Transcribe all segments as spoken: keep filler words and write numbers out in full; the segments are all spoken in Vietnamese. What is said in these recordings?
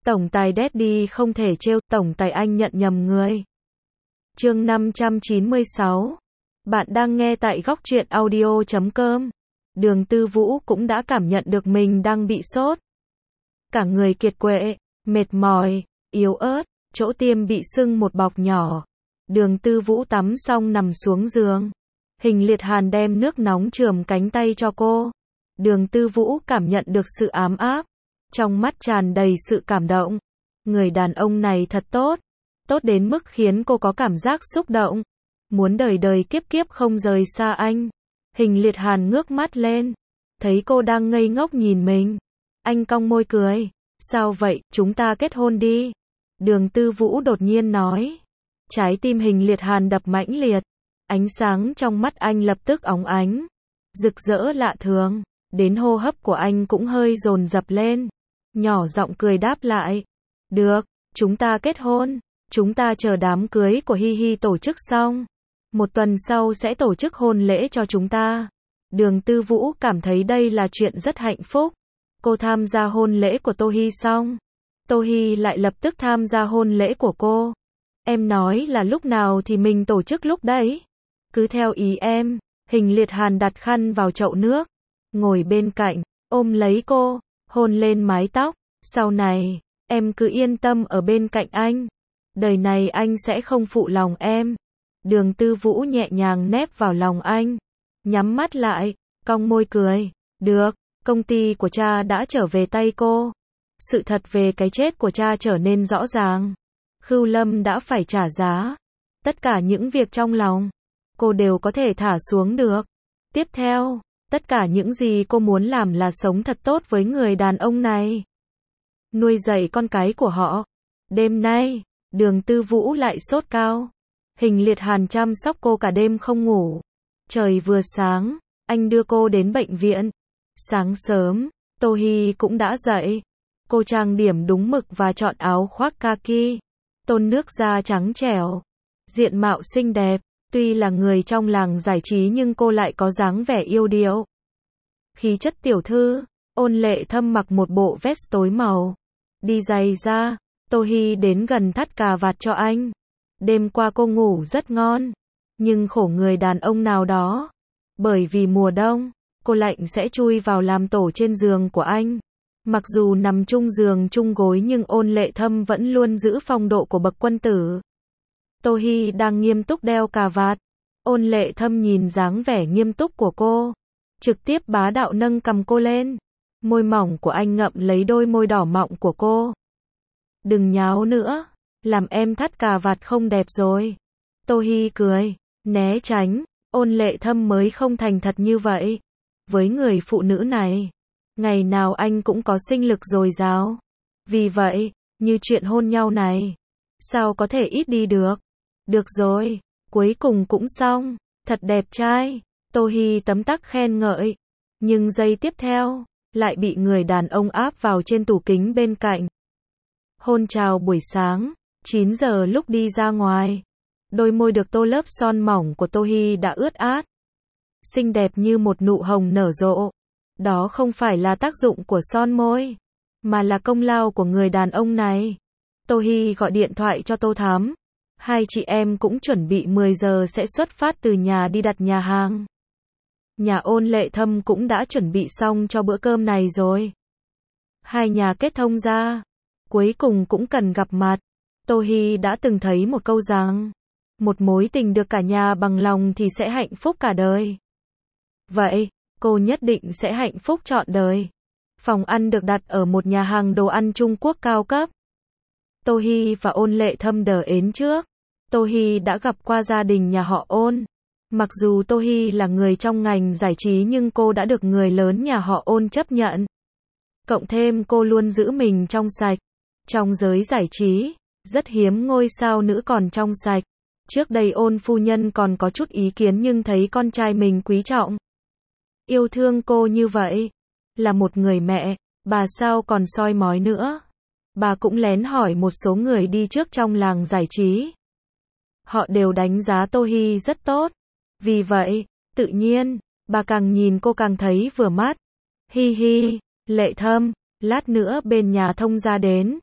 Tổng tài Daddy không thể trêu, tổng tài anh nhận nhầm người. Chương năm trăm chín mươi sáu. Bạn đang nghe tại góc truyện audio chấm com. Đường Tư Vũ cũng đã cảm nhận được mình đang bị sốt. Cả người kiệt quệ, mệt mỏi, yếu ớt, chỗ tiêm bị sưng một bọc nhỏ. Đường Tư Vũ tắm xong nằm xuống giường. Hình Liệt Hàn đem nước nóng chườm cánh tay cho cô. Đường Tư Vũ cảm nhận được sự ám áp. Trong mắt tràn đầy sự cảm động. Người đàn ông này thật tốt. Tốt đến mức khiến cô có cảm giác xúc động. Muốn đời đời kiếp kiếp không rời xa anh. Hình Liệt Hàn ngước mắt lên. Thấy cô đang ngây ngốc nhìn mình. Anh cong môi cười. Sao vậy, chúng ta kết hôn đi. Đường Tư Vũ đột nhiên nói. Trái tim Hình Liệt Hàn đập mãnh liệt. Ánh sáng trong mắt anh lập tức óng ánh. Rực rỡ lạ thường. Đến hô hấp của anh cũng hơi dồn dập lên. Nhỏ giọng cười đáp lại. Được, chúng ta kết hôn. Chúng ta chờ đám cưới của Hi Hi tổ chức xong. Một tuần sau sẽ tổ chức hôn lễ cho chúng ta. Đường Tư Vũ cảm thấy đây là chuyện rất hạnh phúc. Cô tham gia hôn lễ của Tô Hi xong. Tô Hi lại lập tức tham gia hôn lễ của cô. Em nói là lúc nào thì mình tổ chức lúc đấy. Cứ theo ý em. Hình Liệt Hàn đặt khăn vào chậu nước. Ngồi bên cạnh, ôm lấy cô, hôn lên mái tóc. Sau này, em cứ yên tâm ở bên cạnh anh. Đời này anh sẽ không phụ lòng em. Đường Tư Vũ nhẹ nhàng nép vào lòng anh. Nhắm mắt lại, cong môi cười. Được, công ty của cha đã trở về tay cô. Sự thật về cái chết của cha trở nên rõ ràng. Khưu Lâm đã phải trả giá. Tất cả những việc trong lòng, cô đều có thể thả xuống được. Tiếp theo, tất cả những gì cô muốn làm là sống thật tốt với người đàn ông này. Nuôi dạy con cái của họ. Đêm nay, Đường Tư Vũ lại sốt cao. Hình Liệt Hàn chăm sóc cô cả đêm không ngủ. Trời vừa sáng, anh đưa cô đến bệnh viện. Sáng sớm, Tô Hi cũng đã dậy. Cô trang điểm đúng mực và chọn áo khoác kaki. Tôn nước da trắng trẻo. Diện mạo xinh đẹp. Tuy là người trong làng giải trí nhưng cô lại có dáng vẻ yêu điệu. Khí chất tiểu thư. Ôn Lệ Thâm mặc một bộ vest tối màu. Đi giày da. Tô Hi đến gần thắt cà vạt cho anh. Đêm qua cô ngủ rất ngon. Nhưng khổ người đàn ông nào đó. Bởi vì mùa đông, cô lạnh sẽ chui vào làm tổ trên giường của anh. Mặc dù nằm chung giường chung gối nhưng Ôn Lệ Thâm vẫn luôn giữ phong độ của bậc quân tử. Tô Hi đang nghiêm túc đeo cà vạt. Ôn Lệ Thâm nhìn dáng vẻ nghiêm túc của cô. Trực tiếp bá đạo nâng cầm cô lên. Môi mỏng của anh ngậm lấy đôi môi đỏ mọng của cô. Đừng nháo nữa. Làm em thắt cà vạt không đẹp rồi. Tô Hi cười. Né tránh. Ôn Lệ Thâm mới không thành thật như vậy. Với người phụ nữ này, ngày nào anh cũng có sinh lực dồi dào. Vì vậy, như chuyện hôn nhau này, sao có thể ít đi được. Được rồi, cuối cùng cũng xong. Thật đẹp trai. Tô Hi tấm tắc khen ngợi. Nhưng giây tiếp theo, lại bị người đàn ông áp vào trên tủ kính bên cạnh. Hôn chào buổi sáng, chín giờ lúc đi ra ngoài. Đôi môi được tô lớp son mỏng của Tô Hi đã ướt át. Xinh đẹp như một nụ hồng nở rộ. Đó không phải là tác dụng của son môi, mà là công lao của người đàn ông này. Tô Hi gọi điện thoại cho Tô Thám. Hai chị em cũng chuẩn bị mười giờ sẽ xuất phát từ nhà đi đặt nhà hàng. Nhà Ôn Lệ Thâm cũng đã chuẩn bị xong cho bữa cơm này rồi. Hai nhà kết thông ra. Cuối cùng cũng cần gặp mặt. Tô Hi đã từng thấy một câu rằng, một mối tình được cả nhà bằng lòng thì sẽ hạnh phúc cả đời. Vậy, cô nhất định sẽ hạnh phúc trọn đời. Phòng ăn được đặt ở một nhà hàng đồ ăn Trung Quốc cao cấp. Tô Hi và Ôn Lệ Thâm đờ ến trước. Tô Hi đã gặp qua gia đình nhà họ Ôn. Mặc dù Tô Hi là người trong ngành giải trí nhưng cô đã được người lớn nhà họ Ôn chấp nhận. Cộng thêm cô luôn giữ mình trong sạch. Trong giới giải trí, rất hiếm ngôi sao nữ còn trong sạch. Trước đây Ôn phu nhân còn có chút ý kiến nhưng thấy con trai mình quý trọng, yêu thương cô như vậy. Là một người mẹ, bà sao còn soi mói nữa. Bà cũng lén hỏi một số người đi trước trong làng giải trí. Họ đều đánh giá Tô Hi rất tốt. Vì vậy, tự nhiên, bà càng nhìn cô càng thấy vừa mắt. Hi hi, Lệ Thâm, lát nữa bên nhà thông gia đến.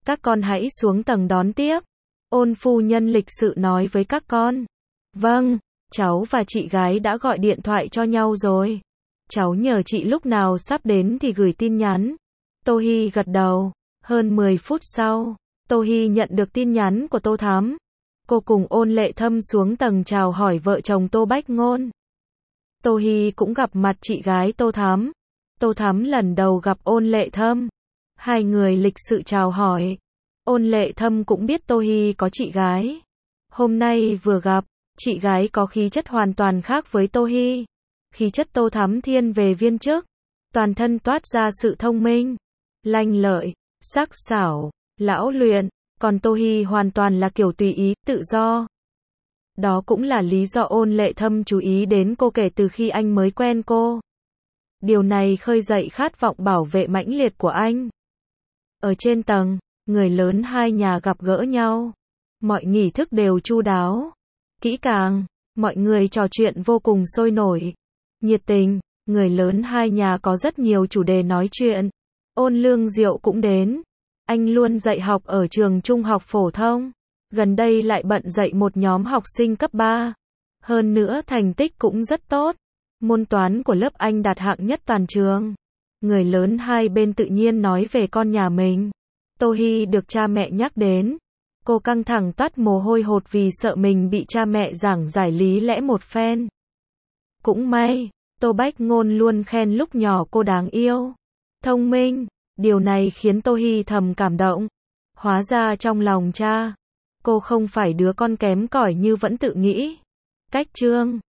Các con hãy xuống tầng đón tiếp. Ôn phu nhân lịch sự nói với các con. Vâng, cháu và chị gái đã gọi điện thoại cho nhau rồi. Cháu nhờ chị lúc nào sắp đến thì gửi tin nhắn. Tô Hi gật đầu. Hơn mười phút sau, Tô Hi nhận được tin nhắn của Tô Thắm. Cô cùng Ôn Lệ Thâm xuống tầng chào hỏi vợ chồng Tô Bách Ngôn. Tô Hi cũng gặp mặt chị gái Tô Thắm. Tô Thắm lần đầu gặp Ôn Lệ Thâm. Hai người lịch sự chào hỏi. Ôn Lệ Thâm cũng biết Tô Hi có chị gái. Hôm nay vừa gặp, chị gái có khí chất hoàn toàn khác với Tô Hi. Khí chất Tô Thắm thiên về viên chức, toàn thân toát ra sự thông minh, lanh lợi, sắc sảo, lão luyện, còn Tô Hi hoàn toàn là kiểu tùy ý, tự do. Đó cũng là lý do Ôn Lệ Thâm chú ý đến cô kể từ khi anh mới quen cô. Điều này khơi dậy khát vọng bảo vệ mãnh liệt của anh. Ở trên tầng, người lớn hai nhà gặp gỡ nhau. Mọi nghi thức đều chu đáo, kỹ càng, mọi người trò chuyện vô cùng sôi nổi, nhiệt tình, người lớn hai nhà có rất nhiều chủ đề nói chuyện. Ôn Lương Diệu cũng đến. Anh luôn dạy học ở trường trung học phổ thông, gần đây lại bận dạy một nhóm học sinh cấp ba. Hơn nữa thành tích cũng rất tốt. Môn toán của lớp anh đạt hạng nhất toàn trường. Người lớn hai bên tự nhiên nói về con nhà mình. Tô Hi được cha mẹ nhắc đến. Cô căng thẳng toát mồ hôi hột vì sợ mình bị cha mẹ giảng giải lý lẽ một phen. Cũng may, Tô Bách Ngôn luôn khen lúc nhỏ cô đáng yêu, thông minh. Điều này khiến Tô Hi thầm cảm động. Hóa ra trong lòng cha, cô không phải đứa con kém cỏi như vẫn tự nghĩ. Cách chương